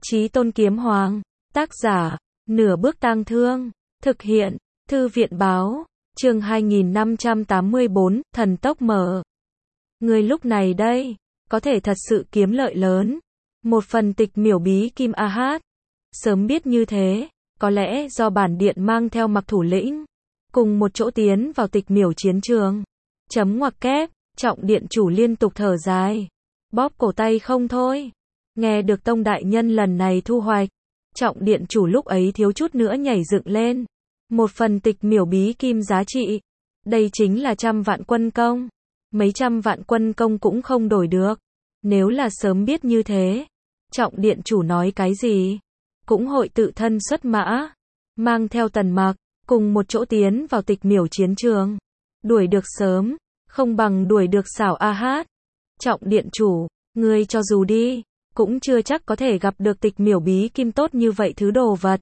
Chí Tôn Kiếm Hoàng. Tác giả, Nửa Bước Tang Thương. Thực hiện, Thư viện Báo. Chương 2584, Thần Tốc Mở. Người lúc này đây, có thể thật sự kiếm lợi lớn. Một phần tịch miểu bí kim a hát. Sớm biết như thế, có lẽ do bản điện mang theo Mặc thủ lĩnh, cùng một chỗ tiến vào tịch miểu chiến trường. Chấm ngoặc kép, Trọng điện chủ liên tục thở dài. Bóp cổ tay không thôi. Nghe được Tông đại nhân lần này thu hoạch. Trọng điện chủ lúc ấy thiếu chút nữa nhảy dựng lên. Một phần tịch miểu bí kim giá trị. Đây chính là 100 vạn quân công. Mấy trăm vạn quân công cũng không đổi được. Nếu là sớm biết như thế. Trọng điện chủ nói cái gì? Cũng hội tự thân xuất mã. Mang theo Tần Mặc, cùng một chỗ tiến vào tịch miểu chiến trường. Đuổi được sớm, không bằng đuổi được xảo a hát. Trọng điện chủ, ngươi cho dù đi, cũng chưa chắc có thể gặp được tịch miểu bí kim tốt như vậy thứ đồ vật.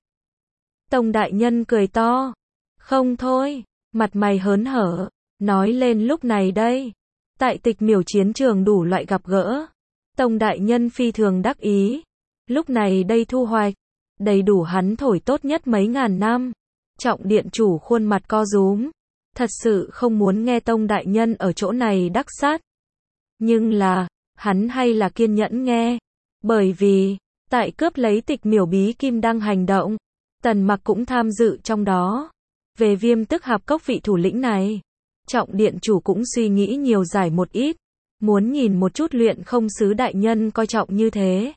Tông đại nhân cười to. Không thôi, mặt mày hớn hở, nói lên lúc này đây. Tại tịch miểu chiến trường đủ loại gặp gỡ. Tông đại nhân phi thường đắc ý. Lúc này đây thu hoạch, đầy đủ hắn thổi tốt nhất mấy ngàn năm. Trọng điện chủ khuôn mặt co rúm. Thật sự không muốn nghe Tông đại nhân ở chỗ này đắc sát. Nhưng là, hắn hay là kiên nhẫn nghe. Bởi vì, tại cướp lấy tịch miểu bí kim đang hành động, Tần Mặc cũng tham dự trong đó. Về Viêm Tức Hạp Cốc vị thủ lĩnh này, Trọng điện chủ cũng suy nghĩ nhiều giải một ít. Muốn nhìn một chút Luyện Không sứ đại nhân coi trọng như thế.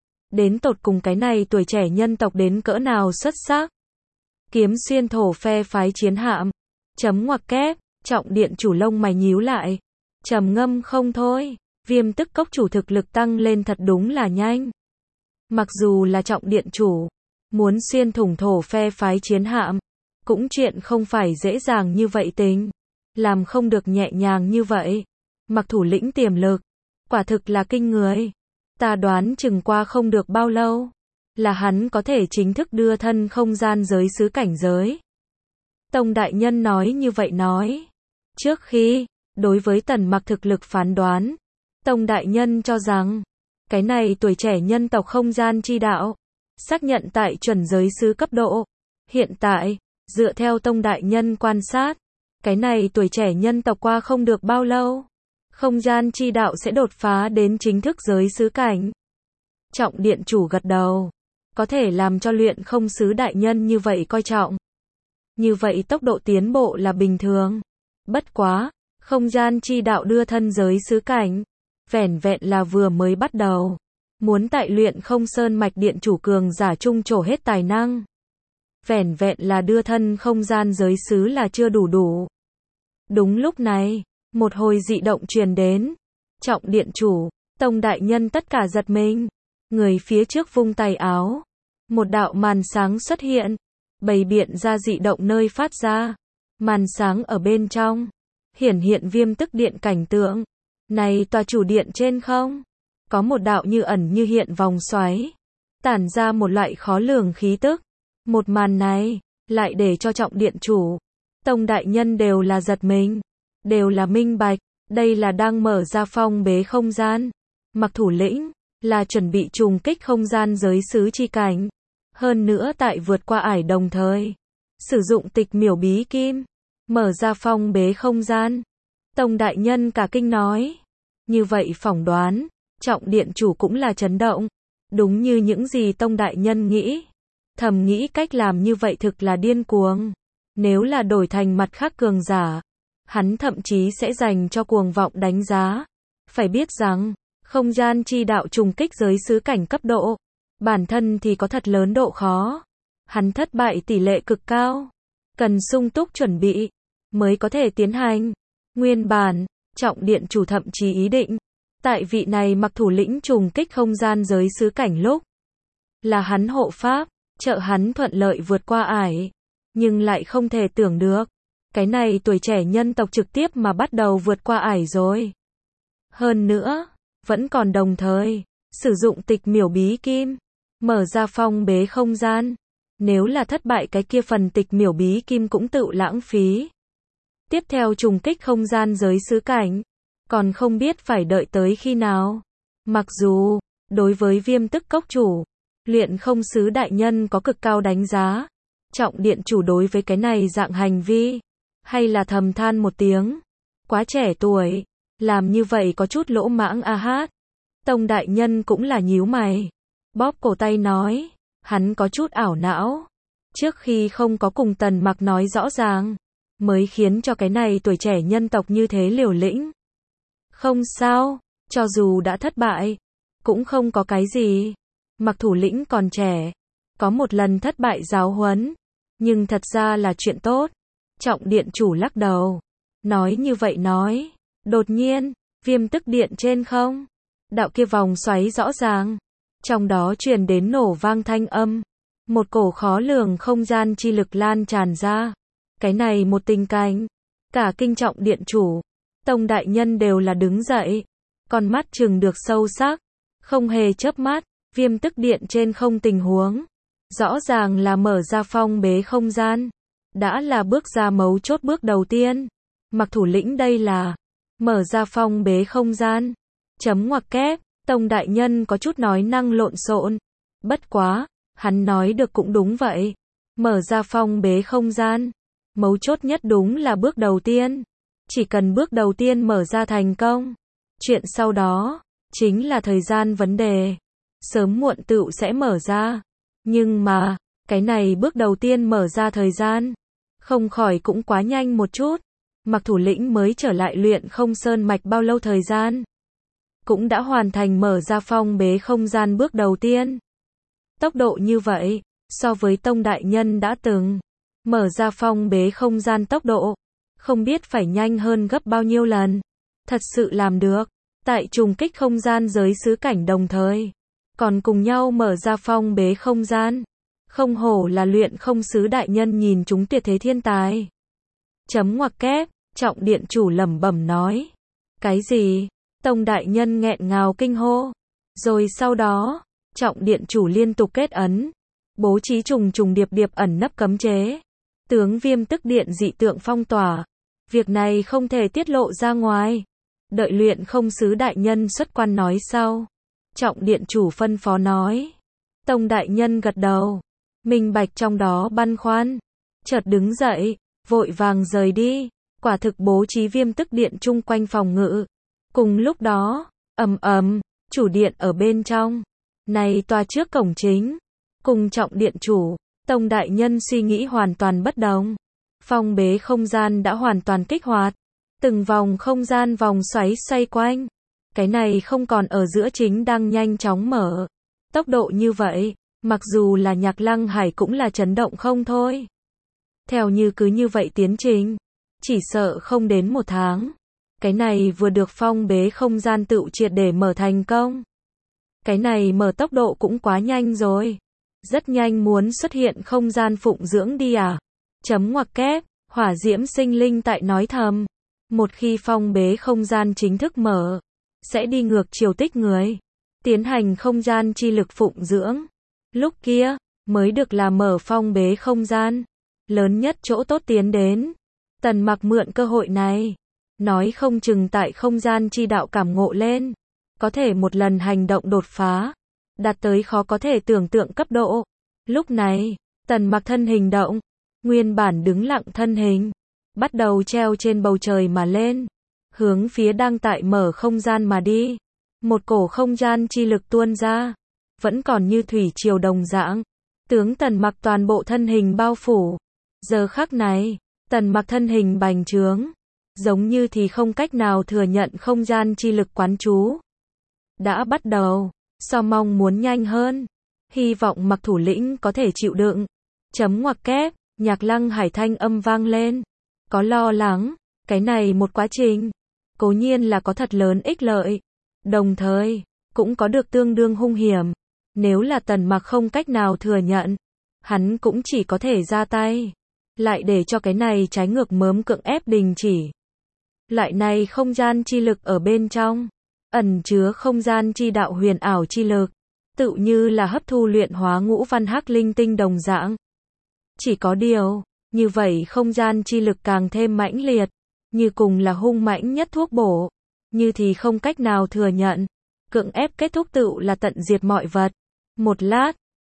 Đến tột cùng cái này tuổi trẻ nhân tộc đến cỡ nào xuất sắc. Kiếm xuyên thổ phe phái chiến hạm. Chấm ngoặc kép, Trọng điện chủ lông mày nhíu lại. Trầm ngâm không thôi. Viêm Tức Cốc chủ thực lực tăng lên thật đúng là nhanh. Mặc dù là Trọng điện chủ, muốn xuyên thủng thổ phe phái chiến hạm, cũng chuyện không phải dễ dàng như vậy tính. Làm không được nhẹ nhàng như vậy. Mặc thủ lĩnh tiềm lực, quả thực là kinh người. Ta đoán chừng qua không được bao lâu, là hắn có thể chính thức đưa thân không gian giới xứ cảnh giới. Tông đại nhân nói như vậy nói. Trước khi, đối với Tần Mặc thực lực phán đoán, Tông đại nhân cho rằng, cái này tuổi trẻ nhân tộc không gian chi đạo, xác nhận tại chuẩn giới xứ cấp độ. Hiện tại, dựa theo Tông đại nhân quan sát, cái này tuổi trẻ nhân tộc qua không được bao lâu, không gian chi đạo sẽ đột phá đến chính thức giới xứ cảnh. Trọng điện chủ gật đầu. Có thể làm cho Luyện Không sứ đại nhân như vậy coi trọng. Như vậy tốc độ tiến bộ là bình thường. Bất quá, không gian chi đạo đưa thân giới xứ cảnh, vẻn vẹn là vừa mới bắt đầu. Muốn tại Luyện Không sơn mạch điện chủ cường giả trung trổ hết tài năng. Vẻn vẹn là đưa thân không gian giới xứ là chưa đủ. Đúng lúc này, một hồi dị động truyền đến. Trọng điện chủ, Tông đại nhân tất cả giật mình. Người phía trước vung tay áo. Một đạo màn sáng xuất hiện. Bày biện ra dị động nơi phát ra. Màn sáng ở bên trong. Hiển hiện Viêm Tức điện cảnh tượng. Này tòa chủ điện trên không? Có một đạo như ẩn như hiện vòng xoáy. Tản ra một loại khó lường khí tức. Một màn này, lại để cho Trọng điện chủ, Tông đại nhân đều là giật mình. Đều là minh bạch, đây là đang mở ra phong bế không gian. Mặc thủ lĩnh, là chuẩn bị trùng kích không gian giới xứ chi cảnh. Hơn nữa tại vượt qua ải đồng thời. Sử dụng tịch miểu bí kim. Mở ra phong bế không gian. Tông đại nhân cả kinh nói. Như vậy phỏng đoán, Trọng điện chủ cũng là chấn động. Đúng như những gì Tông đại nhân nghĩ. Thầm nghĩ cách làm như vậy thực là điên cuồng. Nếu là đổi thành mặt khác cường giả, hắn thậm chí sẽ dành cho cuồng vọng đánh giá. Phải biết rằng, không gian chi đạo trùng kích giới xứ cảnh cấp độ, bản thân thì có thật lớn độ khó. Hắn thất bại tỷ lệ cực cao. Cần sung túc chuẩn bị, mới có thể tiến hành. Nguyên bản, Trọng điện chủ thậm chí ý định, tại vị này Mặc thủ lĩnh trùng kích không gian giới xứ cảnh lúc, là hắn hộ pháp, trợ hắn thuận lợi vượt qua ải. Nhưng lại không thể tưởng được. Cái này tuổi trẻ nhân tộc trực tiếp mà bắt đầu vượt qua ải rồi. Hơn nữa, vẫn còn đồng thời, sử dụng tịch miểu bí kim, mở ra phong bế không gian. Nếu là thất bại cái kia phần tịch miểu bí kim cũng tự lãng phí. Tiếp theo trùng kích không gian giới xứ cảnh, còn không biết phải đợi tới khi nào. Mặc dù, đối với Viêm Tức Cốc chủ, Luyện không sứ đại nhân có cực cao đánh giá. Trọng điện chủ đối với cái này dạng hành vi, hay là thầm than một tiếng. Quá trẻ tuổi, làm như vậy có chút lỗ mãng a hát. Tông đại nhân cũng là nhíu mày. Bóp cổ tay nói, hắn có chút ảo não. Trước khi không có cùng Tần Mặc nói rõ ràng, mới khiến cho cái này tuổi trẻ nhân tộc như thế liều lĩnh. Không sao, cho dù đã thất bại, cũng không có cái gì. Mặc thủ lĩnh còn trẻ, có một lần thất bại giáo huấn, nhưng thật ra là chuyện tốt. Trọng điện chủ lắc đầu, nói như vậy nói. Đột nhiên, viêm tức điện trên không, đạo kia vòng xoáy rõ ràng, trong đó truyền đến nổ vang thanh âm, một cổ khó lường không gian chi lực lan tràn ra. Cái này một tình cảnh, cả kinh trọng điện chủ, tông đại nhân đều là đứng dậy, con mắt trừng được sâu sắc, không hề chớp mắt. Viêm tức điện trên không tình huống, rõ ràng là mở ra phong bế không gian, đã là bước ra mấu chốt bước đầu tiên. Mặc thủ lĩnh đây là mở ra phong bế không gian. Chấm ngoặc kép, tông đại nhân có chút nói năng lộn xộn. Bất quá, hắn nói được cũng đúng vậy. Mở ra phong bế không gian, mấu chốt nhất đúng là bước đầu tiên. Chỉ cần bước đầu tiên mở ra thành công, chuyện sau đó chính là thời gian vấn đề. Sớm muộn tựu sẽ mở ra. Nhưng mà, cái này bước đầu tiên mở ra thời gian, không khỏi cũng quá nhanh một chút. Mặc thủ lĩnh mới trở lại luyện không sơn mạch bao lâu thời gian, cũng đã hoàn thành mở ra phong bế không gian bước đầu tiên. Tốc độ như vậy, so với tông đại nhân đã từng mở ra phong bế không gian tốc độ, không biết phải nhanh hơn gấp bao nhiêu lần. Thật sự làm được, tại trùng kích không gian giới xứ cảnh đồng thời, còn cùng nhau mở ra phong bế không gian. Không hổ là luyện không sứ đại nhân nhìn chúng tuyệt thế thiên tài. Chấm ngoặc kép, trọng điện chủ lẩm bẩm nói. Cái gì? Tông đại nhân nghẹn ngào kinh hô. Rồi sau đó, trọng điện chủ liên tục kết ấn, bố trí trùng trùng điệp điệp ẩn nấp cấm chế. Tướng viêm tức điện dị tượng phong tỏa. Việc này không thể tiết lộ ra ngoài. Đợi luyện không sứ đại nhân xuất quan nói sau. Trọng điện chủ phân phó nói. Tông đại nhân gật đầu, minh bạch trong đó băn khoăn, chợt đứng dậy, vội vàng rời đi. Quả thực bố trí viêm tức điện chung quanh phòng ngự. Cùng lúc đó, chủ điện ở bên trong, này tòa trước cổng chính, cùng trọng điện chủ, tông đại nhân suy nghĩ hoàn toàn bất đồng. Phong bế không gian đã hoàn toàn kích hoạt, từng vòng không gian vòng xoáy xoay quanh. Cái này không còn ở giữa chính đang nhanh chóng mở. Tốc độ như vậy, mặc dù là Nhạc Lăng Hải cũng là chấn động không thôi. Theo như cứ như vậy tiến trình, chỉ sợ không đến một tháng. Cái này vừa được phong bế không gian tự triệt để mở thành công. Cái này mở tốc độ cũng quá nhanh rồi. Rất nhanh muốn xuất hiện không gian phụng dưỡng đi à? Chấm ngoặc kép, hỏa diễm sinh linh tại nói thầm. Một khi phong bế không gian chính thức mở, sẽ đi ngược chiều tích người, tiến hành không gian chi lực phụng dưỡng. Lúc kia, mới được là mở phong bế không gian. Lớn nhất chỗ tốt tiến đến. Tần Mặc mượn cơ hội này, nói không chừng tại không gian chi đạo cảm ngộ lên, có thể một lần hành động đột phá, đạt tới khó có thể tưởng tượng cấp độ. Lúc này, Tần Mặc thân hình động, nguyên bản đứng lặng thân hình, bắt đầu treo trên bầu trời mà lên, hướng phía đang tại mở không gian mà đi. Một cổ không gian chi lực tuôn ra, vẫn còn như thủy triều đồng dạng, tướng Tần Mặc toàn bộ thân hình bao phủ. Giờ khắc này, Tần Mặc thân hình bành trướng, giống như thì không cách nào thừa nhận không gian chi lực quán trú. Đã bắt đầu, so mong muốn nhanh hơn, hy vọng Mặc thủ lĩnh có thể chịu đựng. Chấm ngoặc kép, Nhạc Lăng Hải thanh âm vang lên. Có lo lắng, cái này một quá trình, cố nhiên là có thật lớn ích lợi, đồng thời, cũng có được tương đương hung hiểm. Nếu là Tần Mặc không cách nào thừa nhận, hắn cũng chỉ có thể ra tay, lại để cho cái này trái ngược mớm cưỡng ép đình chỉ. Loại này không gian chi lực ở bên trong, ẩn chứa không gian chi đạo huyền ảo chi lực, tự như là hấp thu luyện hóa ngũ văn hắc linh tinh đồng dạng. Chỉ có điều, như vậy không gian chi lực càng thêm mãnh liệt, như cùng là hung mãnh nhất thuốc bổ, như thì không cách nào thừa nhận, cưỡng ép kết thúc tự là tận diệt mọi vật. Một lát,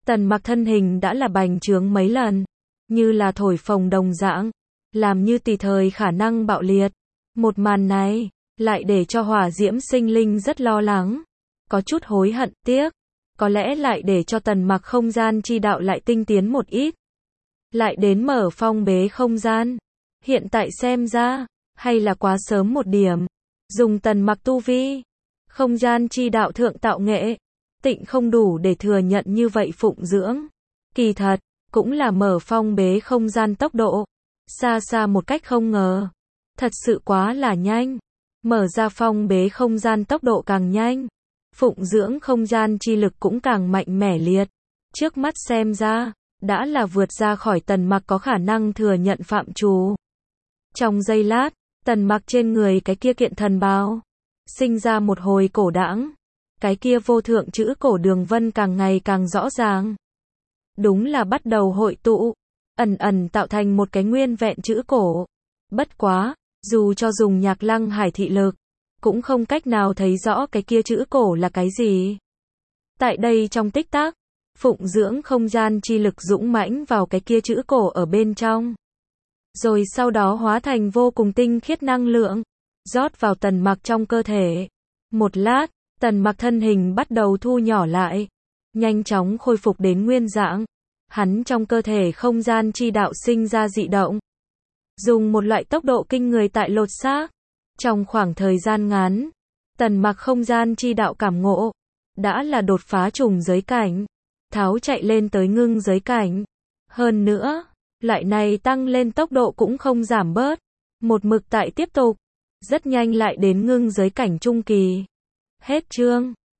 Tần Mặc thân hình đã là bành trướng mấy lần, như là thổi phồng đồng dạng, làm như tùy thời khả năng bạo liệt. Một màn này, lại để cho hỏa diễm sinh linh rất lo lắng, có chút hối hận tiếc, có lẽ lại để cho Tần Mặc không gian chi đạo lại tinh tiến một ít. Lại đến mở phong bế không gian. Hiện tại xem ra, hay là quá sớm một điểm. Dùng Tần Mặc tu vi, không gian chi đạo thượng tạo nghệ, tịnh không đủ để thừa nhận như vậy phụng dưỡng. Kỳ thật, cũng là mở phong bế không gian tốc độ. Xa xa một cách không ngờ. Thật sự quá là nhanh. Mở ra phong bế không gian tốc độ càng nhanh. Phụng dưỡng không gian chi lực cũng càng mạnh mẽ liệt. Trước mắt xem ra, đã là vượt ra khỏi Tần Mặc có khả năng thừa nhận phạm trù. Trong giây lát, Tần Mặc trên người cái kia kiện thần bào, sinh ra một hồi cổ đãng. Cái kia vô thượng chữ cổ đường vân càng ngày càng rõ ràng. Đúng là bắt đầu hội tụ, ẩn ẩn tạo thành một cái nguyên vẹn chữ cổ. Bất quá, dù cho dùng Nhạc Lăng Hải thị lực, cũng không cách nào thấy rõ cái kia chữ cổ là cái gì. Tại đây trong tích tắc, phụng dưỡng không gian chi lực dũng mãnh vào cái kia chữ cổ ở bên trong. Rồi sau đó hóa thành vô cùng tinh khiết năng lượng, rót vào Tần Mặc trong cơ thể. Một lát, Tần Mặc thân hình bắt đầu thu nhỏ lại, nhanh chóng khôi phục đến nguyên dạng. Hắn trong cơ thể không gian chi đạo sinh ra dị động. Dùng một loại tốc độ kinh người tại lột xác. Trong khoảng thời gian ngắn, Tần Mặc không gian chi đạo cảm ngộ, đã là đột phá trùng giới cảnh, tháo chạy lên tới ngưng giới cảnh. Hơn nữa, loại này tăng lên tốc độ cũng không giảm bớt, một mực tại tiếp tục, rất nhanh lại đến ngưng giới cảnh trung kỳ. Hết chương.